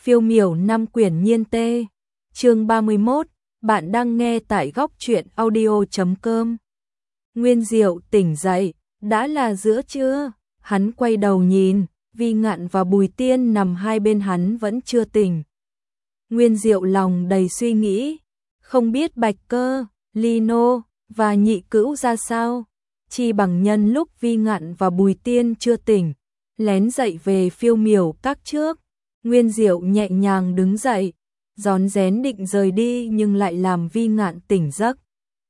Phiêu miểu 5 quyển nhiên tê. Chương 31, bạn đang nghe tại góc truyện audio.com. Nguyên Diệu tỉnh dậy, đã là giữa trưa, hắn quay đầu nhìn, Vi Ngạn và Bùi Tiên nằm hai bên hắn vẫn chưa tỉnh. Nguyên Diệu lòng đầy suy nghĩ, không biết Bạch Cơ, Lino và Nhị Cữu ra sao, chi bằng nhân lúc Vi Ngạn và Bùi Tiên chưa tỉnh, lén dậy về Phiêu miểu các trước. Nguyên Diệu nhẹ nhàng đứng dậy, rón rén định rời đi nhưng lại làm Vi Ngạn tỉnh giấc.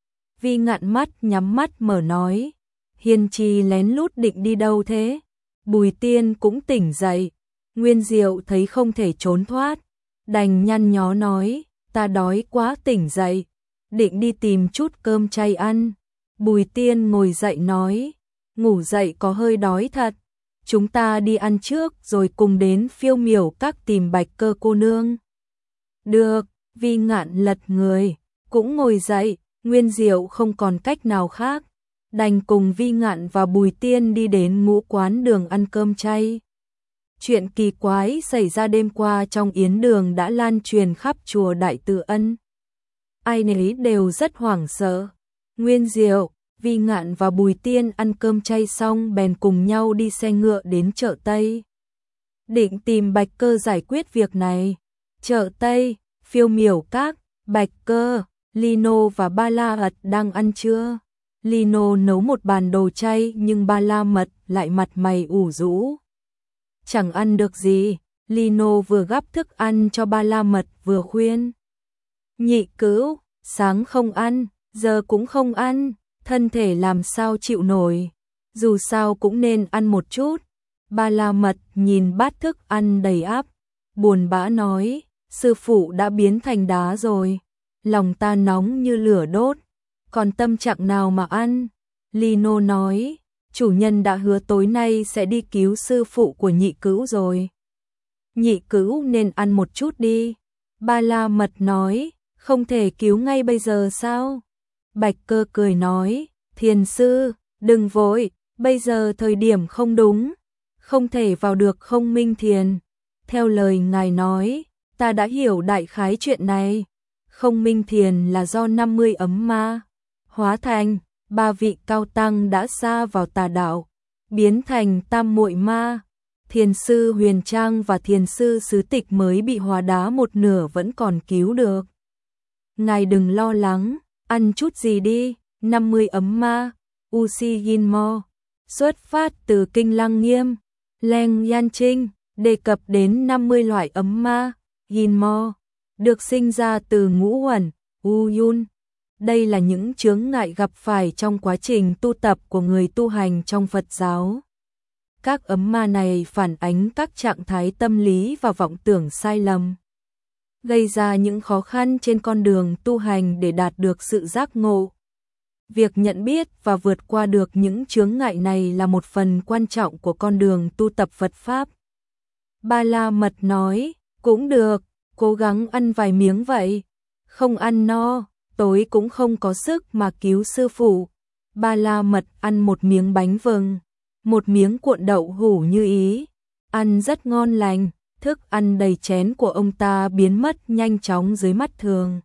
Vi Ngạn nhắm mắt mở nói, Hiên Chi lén lút định đi đâu thế? Bùi Tiên cũng tỉnh dậy, Nguyên Diệu thấy không thể trốn thoát, đành nhăn nhó nói, ta đói quá tỉnh dậy, định đi tìm chút cơm chay ăn. Bùi Tiên ngồi dậy nói, ngủ dậy có hơi đói thật, chúng ta đi ăn trước rồi cùng đến Phiêu miểu các tìm Bạch Cơ cô nương. Được, Vi Ngạn lật người, cũng ngồi dậy, Nguyên Diệu không còn cách nào khác, đành cùng Vi Ngạn và Bùi Tiên đi đến Ngũ Quán Đường ăn cơm chay. Chuyện kỳ quái xảy ra đêm qua trong yến đường đã lan truyền khắp chùa Đại Từ Ân. Ai nấy đều rất hoảng sợ. Nguyên Diệu, Vi Ngạn và Bùi Tiên ăn cơm chay xong bèn cùng nhau đi xe ngựa đến chợ Tây, định tìm Bạch Cơ giải quyết việc này. Chợ Tây, Phiêu miểu các, Bạch Cơ, Lino và Ba La Mật đang ăn trưa. Lino nấu một bàn đồ chay nhưng Ba La Mật lại mặt mày ủ rũ, chẳng ăn được gì. Lino vừa gắp thức ăn cho Ba La Mật vừa khuyên, Nhị Cữu, sáng không ăn, giờ cũng không ăn, thân thể làm sao chịu nổi, dù sao cũng nên ăn một chút. Ba La Mật nhìn bát thức ăn đầy ắp, buồn bã nói, sư phụ đã biến thành đá rồi, lòng ta nóng như lửa đốt, còn tâm trạng nào mà ăn. Lino nói, chủ nhân đã hứa tối nay sẽ đi cứu sư phụ của Nhị Cữu rồi. Nhị Cữu nên ăn một chút đi. Ba La Mật nói, không thể cứu ngay bây giờ sao? Bạch Cơ cười nói, thiền sư, đừng vội, bây giờ thời điểm không đúng, không thể vào được Không Minh Thiền. Theo lời ngài nói, ta đã hiểu đại khái chuyện này. Không Minh Thiền là do 50 ấm ma hóa thành, 3 vị cao tăng đã sa vào tà đạo, biến thành tam muội ma. Thiền sư Huyền Trang và thiền sư Sứ Tịch mới bị hóa đá một nửa vẫn còn cứu được. Ngài đừng lo lắng, ăn chút gì đi. 50 ấm ma, Usi Ginmo, xuất phát từ Kinh Lăng Nghiêm, Leng Yan Trinh, đề cập đến 50 loại ấm ma. Ginmo được sinh ra từ ngũ uẩn, Uyun. Đây là những chướng ngại gặp phải trong quá trình tu tập của người tu hành trong Phật giáo. Các ấm ma này phản ánh các trạng thái tâm lý và vọng tưởng sai lầm, gây ra những khó khăn trên con đường tu hành để đạt được sự giác ngộ. Việc nhận biết và vượt qua được những chướng ngại này là một phần quan trọng của con đường tu tập Phật Pháp. Ba La Mật nói, cũng được, cố gắng ăn vài miếng vậy, không ăn no, tối cũng không có sức mà cứu sư phụ. Ba La Mật ăn một miếng bánh vừng, một miếng cuộn đậu hủ như ý, ăn rất ngon lành, thức ăn đầy chén của ông ta biến mất nhanh chóng dưới mắt thường.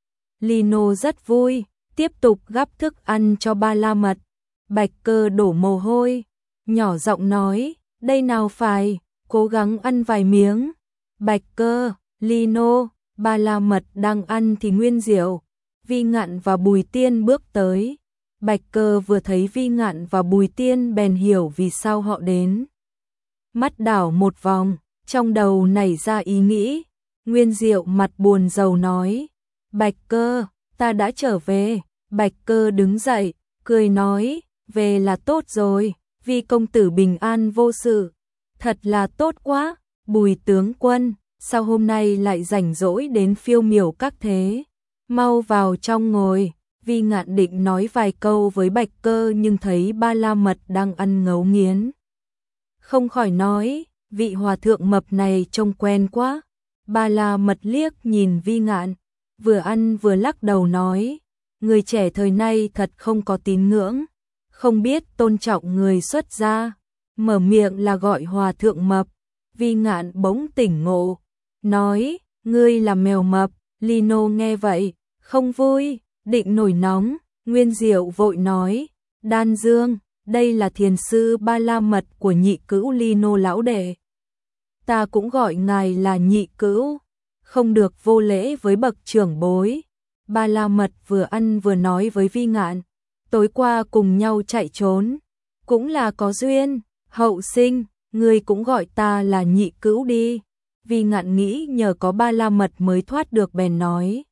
Lino rất vui, tiếp tục gắp thức ăn cho Ba La Mật. Bạch Cơ đổ mồ hôi, nhỏ giọng nói, đây nào phải, cố gắng ăn vài miếng. Bạch Cơ, Lino, Ba La Mật đang ăn thì Nguyên Diệu, Vi Ngạn và Bùi Tiên bước tới. Bạch Cơ vừa thấy Vi Ngạn và Bùi Tiên bèn hiểu vì sao họ đến. Mắt đảo một vòng, trong đầu nảy ra ý nghĩ. Nguyên Diệu mặt buồn rầu nói, Bạch Cơ, ta đã trở về. Bạch Cơ đứng dậy, cười nói, về là tốt rồi, Vi công tử bình an vô sự, thật là tốt quá. Bùi tướng quân, sao hôm nay lại rảnh rỗi đến Phiêu miểu các thế? Mau vào trong ngồi. Vi Ngạn định nói vài câu với Bạch Cơ nhưng thấy Ba La Mật đang ăn ngấu nghiến, không khỏi nói, vị hòa thượng mập này trông quen quá. Ba La Mật liếc nhìn Vi Ngạn, vừa ăn vừa lắc đầu nói, người trẻ thời nay thật không có tín ngưỡng, không biết tôn trọng người xuất gia, mở miệng là gọi hòa thượng mập. Vi Ngạn bỗng tỉnh ngộ, nói, ngươi là mèo mập. Lino nghe vậy, không vui, định nổi nóng. Nguyên Diệu vội nói, Đan Dương, đây là thiền sư Ba La Mật của nhị cữu Lino lão đệ. Ta cũng gọi ngài là nhị cữu, không được vô lễ với bậc trưởng bối. Ba La Mật vừa ăn vừa nói với Vi Ngạn, tối qua cùng nhau chạy trốn, cũng là có duyên. Hậu sinh, ngươi cũng gọi ta là nhị cữu đi. Vi Ngạn nghĩ nhờ có Ba La Mật mới thoát được bèn nói,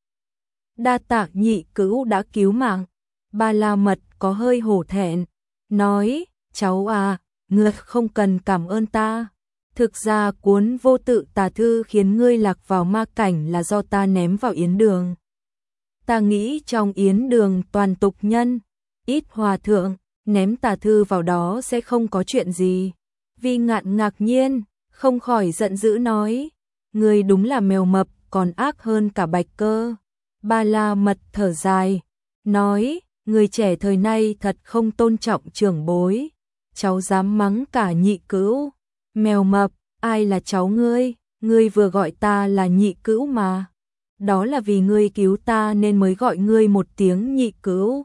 đa tạ nhị cữu đã cứu mạng. Ba La Mật có hơi hổ thẹn, nói, cháu à, ngươi không cần cảm ơn ta. Thực ra cuốn Vô Tự Tà Thư khiến ngươi lạc vào ma cảnh là do ta ném vào yến đường. Ta nghĩ trong yến đường toàn tục nhân, ít hòa thượng, ném tà thư vào đó sẽ không có chuyện gì. Vi Ngạn ngạc nhiên, không khỏi giận dữ nói, ngươi đúng là mèo mập, còn ác hơn cả Bạch Cơ. Ba La Mật thở dài, nói, người trẻ thời nay thật không tôn trọng trưởng bối. Cháu dám mắng cả nhị cữu. Mèo mập, ai là cháu ngươi? Ngươi vừa gọi ta là nhị cữu mà. Đó là vì ngươi cứu ta nên mới gọi ngươi một tiếng nhị cữu.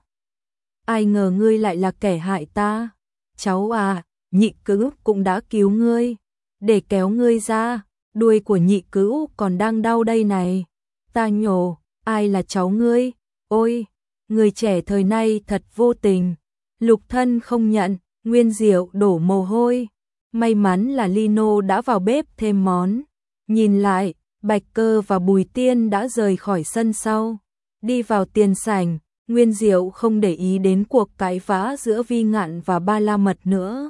Ai ngờ ngươi lại là kẻ hại ta. Cháu à, nhị cữu cũng đã cứu ngươi. Để kéo ngươi ra, đuôi của nhị cữu còn đang đau đây này. Ta nhổ, ai là cháu ngươi? Ôi, người trẻ thời nay thật vô tình. Lục Thân không nhận, Nguyên Diệu đổ mồ hôi. May mắn là Lino đã vào bếp thêm món. Nhìn lại, Bạch Cơ và Bùi Tiên đã rời khỏi sân sau. Đi vào tiền sảnh, Nguyên Diệu không để ý đến cuộc cãi vã giữa Vi Ngạn và Ba La Mật nữa.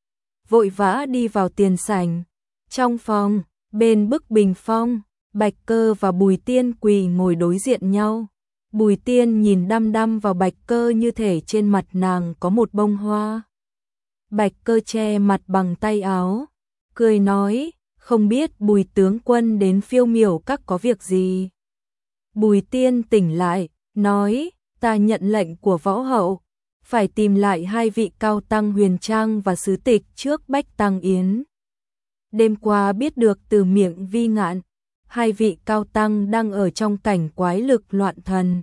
Vội vã đi vào tiền sảnh. Trong phòng, bên bức bình phong, Bạch Cơ và Bùi Tiên quỳ ngồi đối diện nhau. Bùi Tiên nhìn đăm đăm vào Bạch Cơ như thể trên mặt nàng có một bông hoa. Bạch Cơ che mặt bằng tay áo, cười nói, không biết Bùi tướng quân đến Phiêu Miểu Các có việc gì. Bùi Tiên tỉnh lại, nói, ta nhận lệnh của võ hậu, phải tìm lại hai vị cao tăng Huyền Trang và Sứ Tịch trước Bách Tăng Yến. Đêm qua biết được từ miệng Vi Ngạn, hai vị cao tăng đang ở trong cảnh quái lực loạn thần.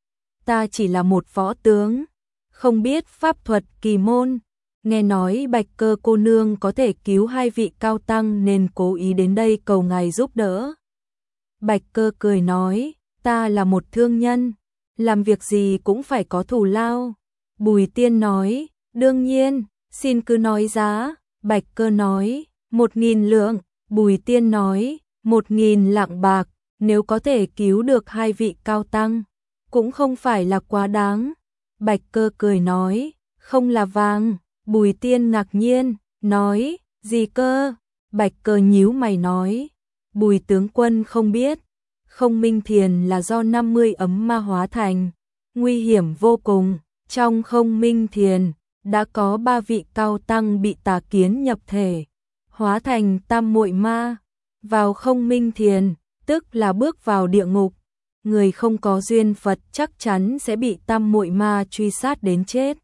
Ta chỉ là một võ tướng, không biết pháp thuật kỳ môn. Nghe nói Bạch Cơ cô nương có thể cứu hai vị cao tăng nên cố ý đến đây cầu ngài giúp đỡ. Bạch Cơ cười nói, ta là một thương nhân, làm việc gì cũng phải có thù lao. Bùi Tiên nói, đương nhiên, xin cứ nói giá. Bạch Cơ nói, 1.000 lượng. Bùi Tiên nói, 1.000 lạng bạc, nếu có thể cứu được hai vị cao tăng, cũng không phải là quá đáng. Bạch Cơ cười nói, không là vàng. Bùi Tiên ngạc nhiên, nói, gì cơ? Bạch Cơ nhíu mày nói, Bùi tướng quân không biết, Không Minh Thiền là do 50 ấm ma hóa thành, nguy hiểm vô cùng. Trong Không Minh Thiền, đã có 3 vị cao tăng bị tà kiến nhập thể, hóa thành tam muội ma. Vào Không Minh Thiền, tức là bước vào địa ngục. Người không có duyên Phật chắc chắn sẽ bị tam muội ma truy sát đến chết.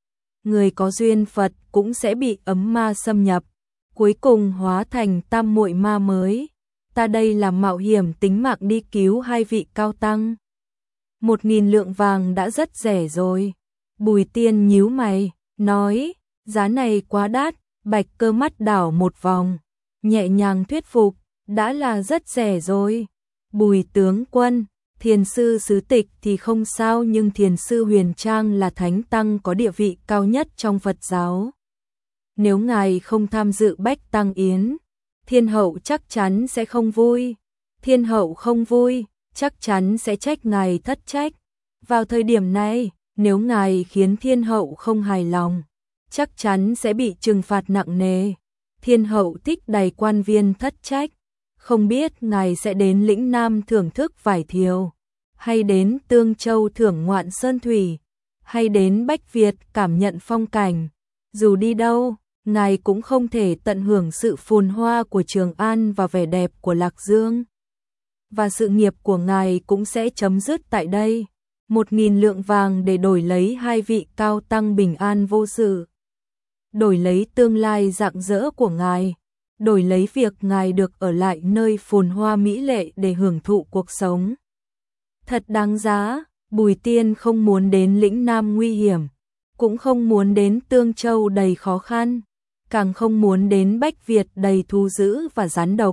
Người có duyên Phật cũng sẽ bị ấm ma xâm nhập, cuối cùng hóa thành tam muội ma mới. Ta đây là mạo hiểm tính mạng đi cứu hai vị cao tăng. 1.000 lượng vàng đã rất rẻ rồi. Bùi Tiên nhíu mày, nói, giá này quá đắt. Bạch Cơ mắt đảo một vòng, nhẹ nhàng thuyết phục, đã là rất rẻ rồi. Bùi tướng quân, thiền sư Sứ Tịch thì không sao, nhưng thiền sư Huyền Trang là thánh tăng có địa vị cao nhất trong Phật giáo. Nếu ngài không tham dự Bách Tăng Yến, Thiên hậu chắc chắn sẽ không vui. Thiên hậu không vui, chắc chắn sẽ trách ngài thất trách. Vào thời điểm này, nếu ngài khiến Thiên hậu không hài lòng, chắc chắn sẽ bị trừng phạt nặng nề. Thiên hậu thích đầy quan viên thất trách. Không biết ngài sẽ đến lĩnh Nam thưởng thức vải thiều, hay đến Tương Châu thưởng ngoạn sơn thủy, hay đến Bách Việt cảm nhận phong cảnh. Dù đi đâu, ngài cũng không thể tận hưởng sự phồn hoa của Trường An và vẻ đẹp của Lạc Dương. Và sự nghiệp của ngài cũng sẽ chấm dứt tại đây. 1.000 lượng vàng để đổi lấy hai vị cao tăng bình an vô sự, đổi lấy tương lai rạng rỡ của ngài. đổi lấy việc ngài được ở lại nơi phồn hoa mỹ lệ để hưởng thụ cuộc sống. Thật đáng giá, Bùi Tiên không muốn đến lĩnh Nam nguy hiểm, cũng không muốn đến Tương Châu đầy khó khăn, càng không muốn đến Bách Việt đầy thú dữ và rắn độc.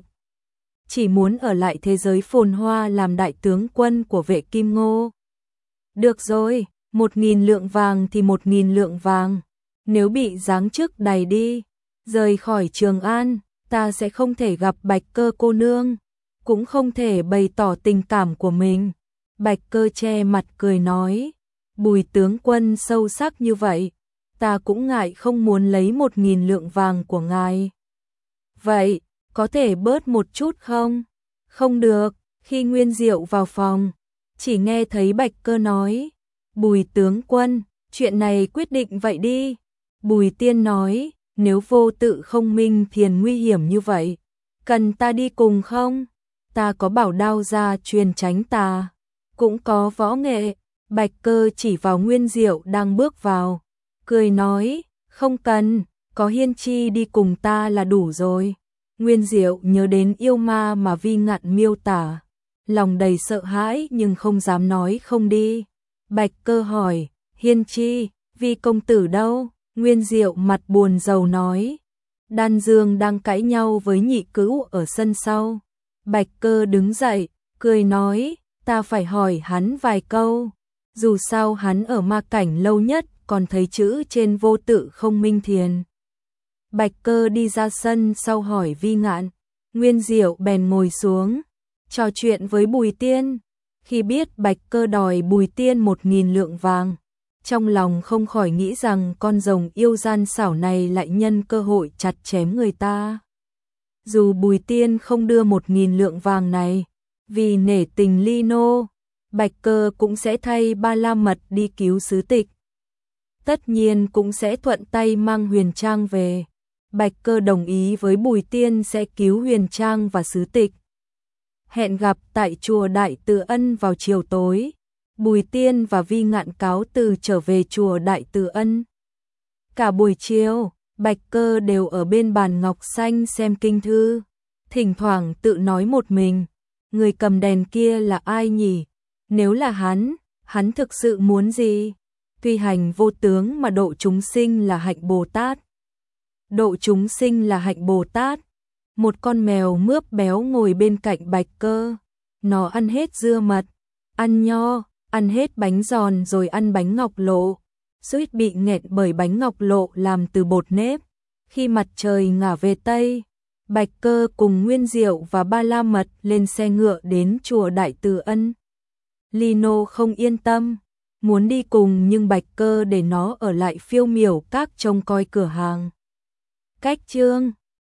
Chỉ muốn ở lại thế giới phồn hoa làm đại tướng quân của vệ Kim Ngô. Được rồi, 1.000 lượng vàng thì 1.000 lượng vàng. Nếu bị giáng chức đày đi, rời khỏi Trường An, ta sẽ không thể gặp Bạch Cơ cô nương, cũng không thể bày tỏ tình cảm của mình. Bạch Cơ che mặt cười nói, Bùi tướng quân sâu sắc như vậy, ta cũng ngại không muốn lấy 1.000 lượng vàng của ngài. Vậy, có thể bớt một chút không? Không được. Khi Nguyên Diệu vào phòng, chỉ nghe thấy Bạch Cơ nói, Bùi tướng quân, chuyện này quyết định vậy đi. Bùi Tiên nói, nếu Vô Tự không minh thiền nguy hiểm như vậy, cần ta đi cùng không? Ta có bảo đao gia truyền tránh tà, cũng có võ nghệ. Bạch Cơ chỉ vào Nguyên Diệu đang bước vào, cười nói, không cần, có Hiên Chi đi cùng ta là đủ rồi. Nguyên Diệu nhớ đến yêu ma mà Vi Ngạn miêu tả, lòng đầy sợ hãi nhưng không dám nói không đi. Bạch Cơ hỏi, Hiên Chi, Vi công tử đâu? Nguyên Diệu mặt buồn rầu nói, Đan Dương đang cãi nhau với Nhị Cữu ở sân sau. Bạch Cơ đứng dậy, cười nói, ta phải hỏi hắn vài câu. Dù sao hắn ở ma cảnh lâu nhất còn thấy chữ trên Vô Tự không minh thiền. Bạch Cơ đi ra sân sau hỏi Vi Ngạn, Nguyên Diệu bèn ngồi xuống, trò chuyện với Bùi Tiên. Khi biết Bạch Cơ đòi Bùi Tiên 1.000 lượng vàng, trong lòng không khỏi nghĩ rằng con rồng yêu gian xảo này lại nhân cơ hội chặt chém người ta. Dù Bùi Tiên không đưa 1.000 lượng vàng này, vì nể tình Ly Nô, Bạch Cơ cũng sẽ thay Ba La Mật đi cứu sứ tịch. Tất nhiên cũng sẽ thuận tay mang Huyền Trang về. Bạch Cơ đồng ý với Bùi Tiên sẽ cứu Huyền Trang và sứ tịch. Hẹn gặp tại chùa Đại Từ Ân vào chiều tối. Bùi Tiên và Vi Ngạn cáo từ trở về chùa Đại Từ Ân. Cả buổi chiều, Bạch Cơ đều ở bên bàn ngọc xanh xem kinh thư, thỉnh thoảng tự nói một mình, người cầm đèn kia là ai nhỉ? Nếu là hắn thực sự muốn gì? Tuy hành vô tướng mà độ chúng sinh là hạnh Bồ Tát. Độ chúng sinh là hạnh Bồ Tát. Một con mèo mướp béo ngồi bên cạnh Bạch Cơ. Nó ăn hết dưa mật, ăn nho, ăn hết bánh giòn rồi ăn bánh ngọc lộ. Suýt bị nghẹn bởi bánh ngọc lộ làm từ bột nếp. Khi mặt trời ngả về Tây, Bạch Cơ cùng Nguyên Diệu và Ba La Mật lên xe ngựa đến chùa Đại Từ Ân. Lino không yên tâm, muốn đi cùng nhưng Bạch Cơ để nó ở lại Phiêu Miểu Các trông coi cửa hàng. Cách chương